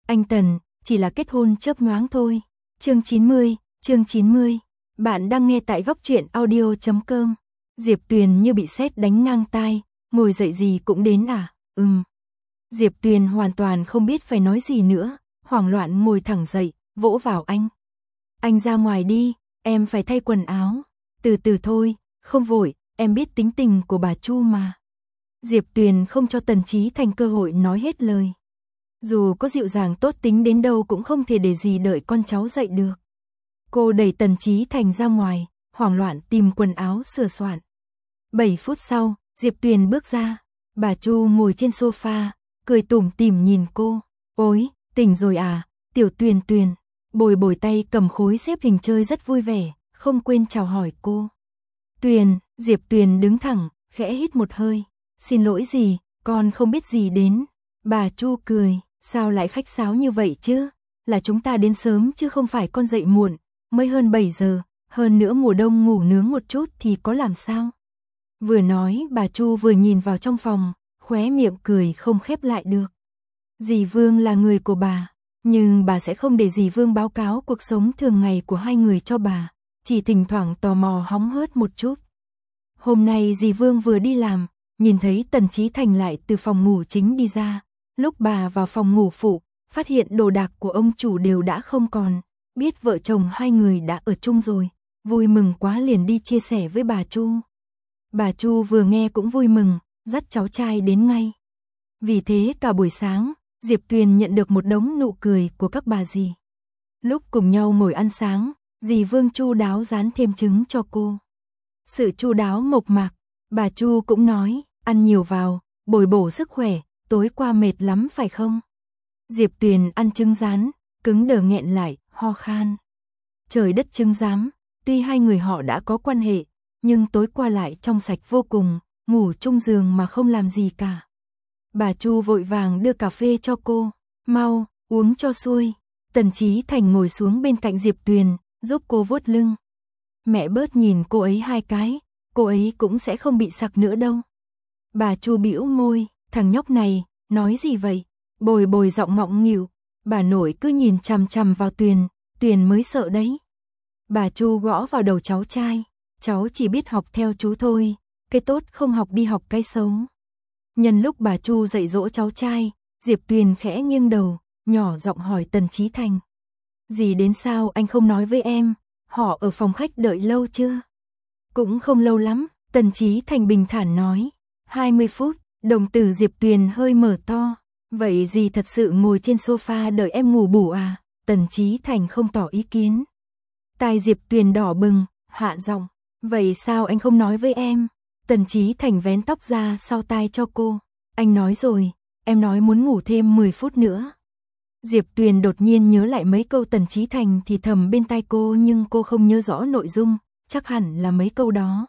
Anh Tần, chỉ là kết hôn chớp nhoáng thôi. Chương 90. Bạn đang nghe tại góc truyện audio.com. Diệp Tuyền như bị sét đánh ngang tai, ngồi dậy gì cũng đến à? Diệp Tuyền hoàn toàn không biết phải nói gì nữa, hoảng loạn ngồi thẳng dậy, vỗ vào anh. Anh ra ngoài đi, em phải thay quần áo. Từ từ thôi, không vội, em biết tính tình của bà Chu mà. Diệp Tuyền không cho Tần Chí Thành cơ hội nói hết lời. Dù có dịu dàng tốt tính đến đâu cũng không thể để gì đợi con cháu dậy được. Cô đẩy Tần Chí Thành ra ngoài, hoảng loạn tìm quần áo sửa soạn. 7 phút sau, Diệp Tuyền bước ra. Bà Chu ngồi trên sofa, cười tủm tỉm nhìn cô. Ôi, tỉnh rồi à, tiểu Tuyền Tuyền. Bồi bồi tay cầm khối xếp hình chơi rất vui vẻ, không quên chào hỏi cô. Tuyền, Diệp Tuyền đứng thẳng, khẽ hít một hơi. Xin lỗi gì, con không biết gì đến. Bà Chu cười, sao lại khách sáo như vậy chứ? Là chúng ta đến sớm chứ không phải con dậy muộn, mới hơn 7 giờ, hơn nữa mùa đông ngủ nướng một chút thì có làm sao? Vừa nói bà Chu vừa nhìn vào trong phòng, khóe miệng cười không khép lại được. Dì Vương là người của bà, nhưng bà sẽ không để dì Vương báo cáo cuộc sống thường ngày của hai người cho bà, chỉ thỉnh thoảng tò mò hóng hớt một chút. Hôm nay dì Vương vừa đi làm, nhìn thấy Tần Chí Thành lại từ phòng ngủ chính đi ra. Lúc bà vào phòng ngủ phụ, phát hiện đồ đạc của ông chủ đều đã không còn, biết vợ chồng hai người đã ở chung rồi, vui mừng quá liền đi chia sẻ với bà Chu. Bà Chu vừa nghe cũng vui mừng, dắt cháu trai đến ngay. Vì thế cả buổi sáng, Diệp Tuyền nhận được một đống nụ cười của các bà dì. Lúc cùng nhau ngồi ăn sáng, dì Vương chu đáo rán thêm trứng cho cô. Sự chu đáo mộc mạc, bà Chu cũng nói, ăn nhiều vào, bồi bổ sức khỏe, tối qua mệt lắm phải không? Diệp Tuyền ăn trứng rán, cứng đờ nghẹn lại, ho khan. Trời đất chứng giám, tuy hai người họ đã có quan hệ, nhưng tối qua lại trong sạch vô cùng, ngủ chung giường mà không làm gì cả. Bà Chu vội vàng đưa cà phê cho cô, mau, uống cho xuôi. Tần Chí Thành ngồi xuống bên cạnh Diệp Tuyền, giúp cô vuốt lưng. Mẹ bớt nhìn cô ấy hai cái, cô ấy cũng sẽ không bị sặc nữa đâu. Bà Chu bĩu môi, thằng nhóc này, nói gì vậy? Bồi bồi giọng ngọng nghịu, bà nội cứ nhìn chằm chằm vào Tuyền, Tuyền mới sợ đấy. Bà Chu gõ vào đầu cháu trai, cháu chỉ biết học theo chú thôi, cái tốt không học đi học cái xấu. Nhân lúc bà Chu dạy dỗ cháu trai, Diệp Tuyền khẽ nghiêng đầu, nhỏ giọng hỏi Tần Chí Thành. Dì đến sao anh không nói với em, họ ở phòng khách đợi lâu chưa? Cũng không lâu lắm, Tần Chí Thành bình thản nói. 20 phút, đồng tử Diệp Tuyền hơi mở to. Vậy dì thật sự ngồi trên sofa đợi em ngủ bù à? Tần Chí Thành không tỏ ý kiến. Tai Diệp Tuyền đỏ bừng, hạ giọng. Vậy sao anh không nói với em? Tần Chí Thành vén tóc ra sau tai cho cô. Anh nói rồi, em nói muốn ngủ thêm 10 phút nữa. Diệp Tuyền đột nhiên nhớ lại mấy câu Tần Chí Thành thì thầm bên tai cô nhưng cô không nhớ rõ nội dung, chắc hẳn là mấy câu đó.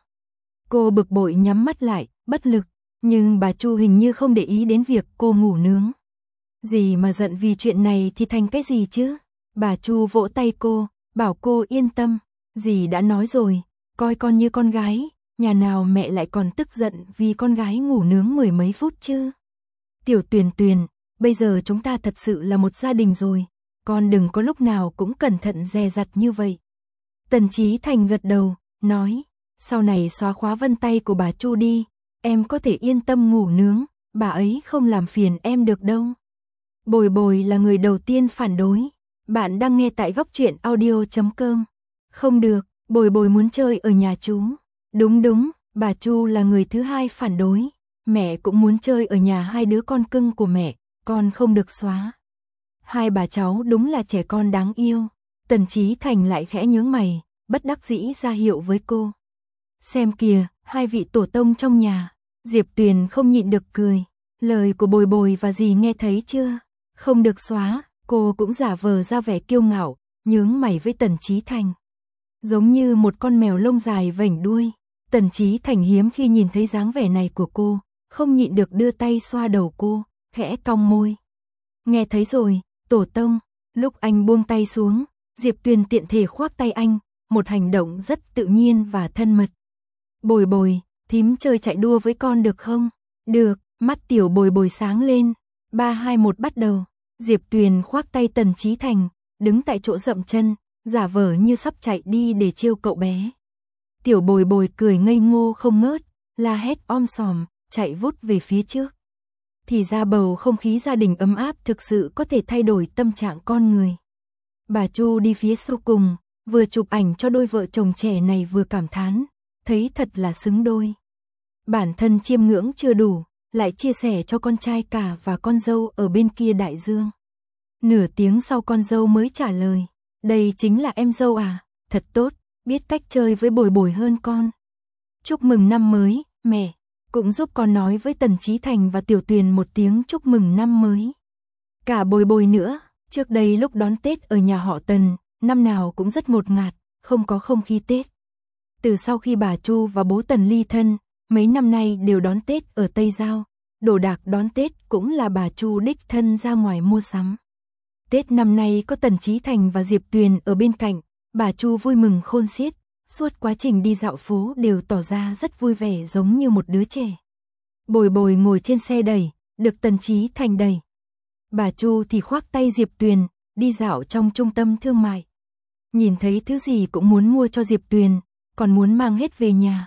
Cô bực bội nhắm mắt lại, bất lực, nhưng bà Chu hình như không để ý đến việc cô ngủ nướng. Dì mà giận vì chuyện này thì thành cái gì chứ? Bà Chu vỗ tay cô, bảo cô yên tâm, dì đã nói rồi, coi con như con gái, nhà nào mẹ lại còn tức giận vì con gái ngủ nướng 10 mấy phút chứ? Tiểu Tuyền Tuyền, bây giờ chúng ta thật sự là một gia đình rồi, con đừng có lúc nào cũng cẩn thận dè dặt như vậy. Tần Chí Thành gật đầu, nói, sau này xóa khóa vân tay của bà Chu đi, em có thể yên tâm ngủ nướng, bà ấy không làm phiền em được đâu. Bồi bồi là người đầu tiên phản đối. Bạn đang nghe tại góc truyện audio.com. Không được, bồi bồi muốn chơi ở nhà chú. Đúng, bà Chu là người thứ hai phản đối. Mẹ cũng muốn chơi ở nhà hai đứa con cưng của mẹ, con không được xóa. Hai bà cháu đúng là trẻ con đáng yêu. Tần Chí Thành lại khẽ nhướng mày, bất đắc dĩ ra hiệu với cô. Xem kìa, hai vị tổ tông trong nhà. Diệp Tuyền không nhịn được cười. Lời của bồi bồi và dì nghe thấy chưa? Không được xóa, cô cũng giả vờ ra vẻ kiêu ngạo, nhướng mày với Tần Chí Thành. Giống như một con mèo lông dài vểnh đuôi. Tần Chí Thành hiếm khi nhìn thấy dáng vẻ này của cô, không nhịn được đưa tay xoa đầu cô, khẽ cong môi. Nghe thấy rồi, tổ tông. Lúc anh buông tay xuống, Diệp Tuyền tiện thể khoác tay anh, một hành động rất tự nhiên và thân mật. Bồi bồi, thím chơi chạy đua với con được không? Được, mắt tiểu bồi bồi sáng lên. 3, 2, 1 bắt đầu. Diệp Tuyền khoác tay Tần Chí Thành, đứng tại chỗ dậm chân, giả vờ như sắp chạy đi để trêu cậu bé. Tiểu Bồi Bồi cười ngây ngô không ngớt, la hét om sòm, chạy vút về phía trước. Thì ra bầu không khí gia đình ấm áp thực sự có thể thay đổi tâm trạng con người. Bà Chu đi phía sau cùng, vừa chụp ảnh cho đôi vợ chồng trẻ này vừa cảm thán, thấy thật là xứng đôi. Bản thân chiêm ngưỡng chưa đủ, lại chia sẻ cho con trai cả và con dâu ở bên kia đại dương. Nửa tiếng sau con dâu mới trả lời, đây chính là em dâu à, thật tốt, biết cách chơi với Bồi Bồi hơn con. Chúc mừng năm mới, mẹ, cũng giúp con nói với Tần Chí Thành và Tiểu Tuyền một tiếng chúc mừng năm mới. Cả Bồi Bồi nữa, trước đây lúc đón Tết ở nhà họ Tần, năm nào cũng rất ngột ngạt, không có không khí Tết. Từ sau khi bà Chu và bố Tần ly thân, mấy năm nay đều đón Tết ở Tây Giao, đồ đạc đón Tết cũng là bà Chu đích thân ra ngoài mua sắm. Tết năm nay có Tần Chí Thành và Diệp Tuyền ở bên cạnh, bà Chu vui mừng khôn xiết, suốt quá trình đi dạo phố đều tỏ ra rất vui vẻ giống như một đứa trẻ. Bồi Bồi ngồi trên xe đẩy, được Tần Chí Thành đẩy. Bà Chu thì khoác tay Diệp Tuyền, đi dạo trong trung tâm thương mại. Nhìn thấy thứ gì cũng muốn mua cho Diệp Tuyền, còn muốn mang hết về nhà.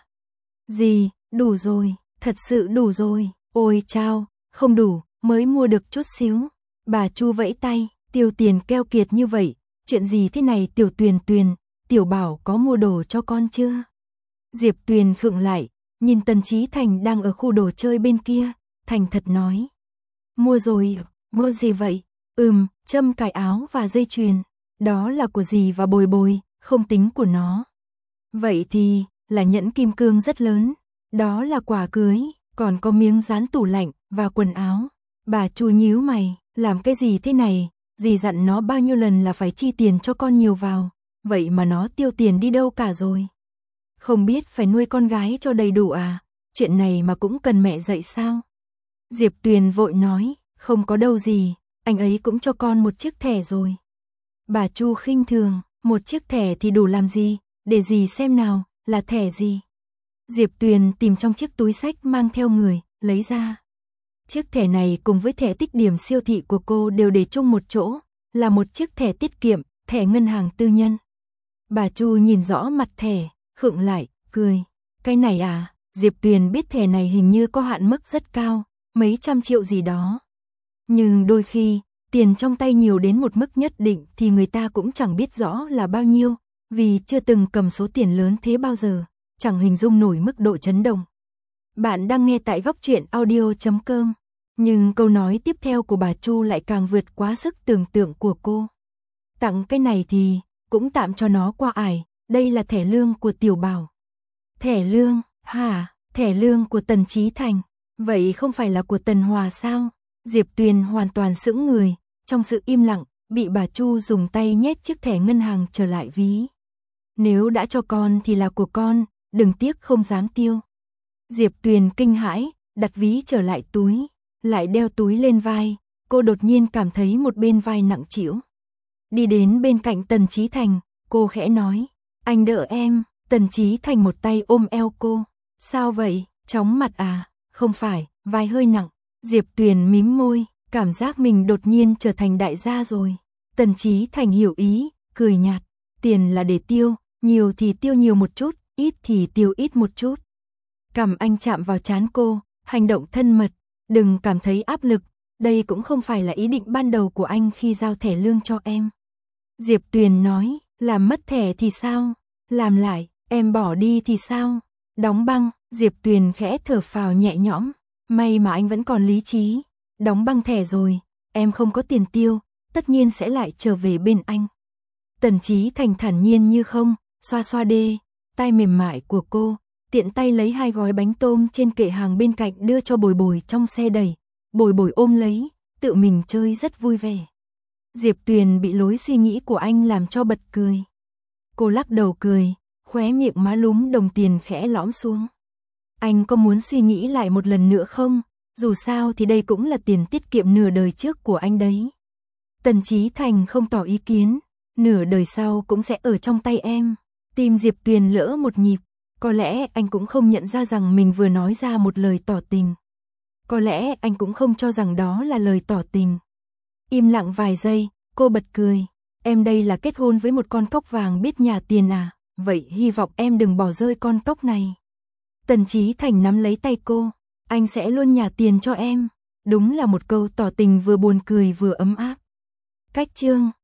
Gì, đủ rồi, thật sự đủ rồi, ôi chao, không đủ, mới mua được chút xíu. Bà Chu vẫy tay, tiêu tiền keo kiệt như vậy, chuyện gì thế này Tiểu Tuyền Tuyền, Tiểu Bảo có mua đồ cho con chưa? Diệp Tuyền khựng lại, nhìn Tần Chí Thành đang ở khu đồ chơi bên kia, thành thật nói. Mua rồi, mua gì vậy? Châm cài áo và dây chuyền, đó là của dì và Bồi Bồi, không tính của nó. Vậy thì, là nhẫn kim cương rất lớn, đó là quà cưới, còn có miếng dán tủ lạnh và quần áo. Bà Chu nhíu mày, làm cái gì thế này, dì dặn nó bao nhiêu lần là phải chi tiền cho con nhiều vào, vậy mà nó tiêu tiền đi đâu cả rồi. Không biết phải nuôi con gái cho đầy đủ à, chuyện này mà cũng cần mẹ dạy sao? Diệp Tuyền vội nói, không có đâu gì, anh ấy cũng cho con một chiếc thẻ rồi. Bà Chu khinh thường, một chiếc thẻ thì đủ làm gì, để dì xem nào, là thẻ gì? Diệp Tuyền tìm trong chiếc túi xách mang theo người, lấy ra. Chiếc thẻ này cùng với thẻ tích điểm siêu thị của cô đều để chung một chỗ, là một chiếc thẻ tiết kiệm, thẻ ngân hàng tư nhân. Bà Chu nhìn rõ mặt thẻ, khựng lại, cười. Cái này à, Diệp Tuyền biết thẻ này hình như có hạn mức rất cao, mấy trăm triệu gì đó. Nhưng đôi khi, tiền trong tay nhiều đến một mức nhất định thì người ta cũng chẳng biết rõ là bao nhiêu, vì chưa từng cầm số tiền lớn thế bao giờ, chẳng hình dung nổi mức độ chấn động. Bạn đang nghe tại góc truyện audio.com, nhưng câu nói tiếp theo của bà Chu lại càng vượt quá sức tưởng tượng của cô. Tặng cái này thì, cũng tạm cho nó qua ải, đây là thẻ lương của Tiểu Bảo. Thẻ lương, hả, thẻ lương của Tần Chí Thành, vậy không phải là của Tần Hòa sao? Diệp Tuyền hoàn toàn sững người, trong sự im lặng, bị bà Chu dùng tay nhét chiếc thẻ ngân hàng trở lại ví. Nếu đã cho con thì là của con, đừng tiếc không dám tiêu. Diệp Tuyền kinh hãi, đặt ví trở lại túi, lại đeo túi lên vai, cô đột nhiên cảm thấy một bên vai nặng trĩu. Đi đến bên cạnh Tần Chí Thành, cô khẽ nói, anh đỡ em. Tần Chí Thành một tay ôm eo cô. Sao vậy, chóng mặt à? Không phải, vai hơi nặng. Diệp Tuyền mím môi, cảm giác mình đột nhiên trở thành đại gia rồi. Tần Chí Thành hiểu ý, cười nhạt. Tiền là để tiêu, nhiều thì tiêu nhiều một chút, ít thì tiêu ít một chút. Cằm anh chạm vào trán cô, hành động thân mật. Đừng cảm thấy áp lực, đây cũng không phải là ý định ban đầu của anh khi giao thẻ lương cho em. Diệp Tuyền nói, làm mất thẻ thì sao? Làm lại, em bỏ đi thì sao? Đóng băng, Diệp Tuyền khẽ thở phào nhẹ nhõm. May mà anh vẫn còn lý trí. Đóng băng thẻ rồi, em không có tiền tiêu, tất nhiên sẽ lại trở về bên anh. Tần Chí Thành thản nhiên như không, xoa xoa đê, tai mềm mại của cô, tiện tay lấy 2 gói bánh tôm trên kệ hàng bên cạnh đưa cho Bồi Bồi trong xe đẩy. Bồi Bồi ôm lấy, tự mình chơi rất vui vẻ. Diệp Tuyền bị lối suy nghĩ của anh làm cho bật cười. Cô lắc đầu cười, khóe miệng má lúm đồng tiền khẽ lõm xuống. Anh có muốn suy nghĩ lại một lần nữa không? Dù sao thì đây cũng là tiền tiết kiệm nửa đời trước của anh đấy. Tần Chí Thành không tỏ ý kiến, nửa đời sau cũng sẽ ở trong tay em. Tim Diệp Tuyền lỡ một nhịp, có lẽ anh cũng không nhận ra rằng mình vừa nói ra một lời tỏ tình. Có lẽ anh cũng không cho rằng đó là lời tỏ tình. Im lặng vài giây, cô bật cười. Em đây là kết hôn với một con cóc vàng biết nhà tiền à, vậy hy vọng em đừng bỏ rơi con cóc này. Tần Chí Thành nắm lấy tay cô, anh sẽ luôn nhả tiền cho em. Đúng là một câu tỏ tình vừa buồn cười vừa ấm áp. Cách chương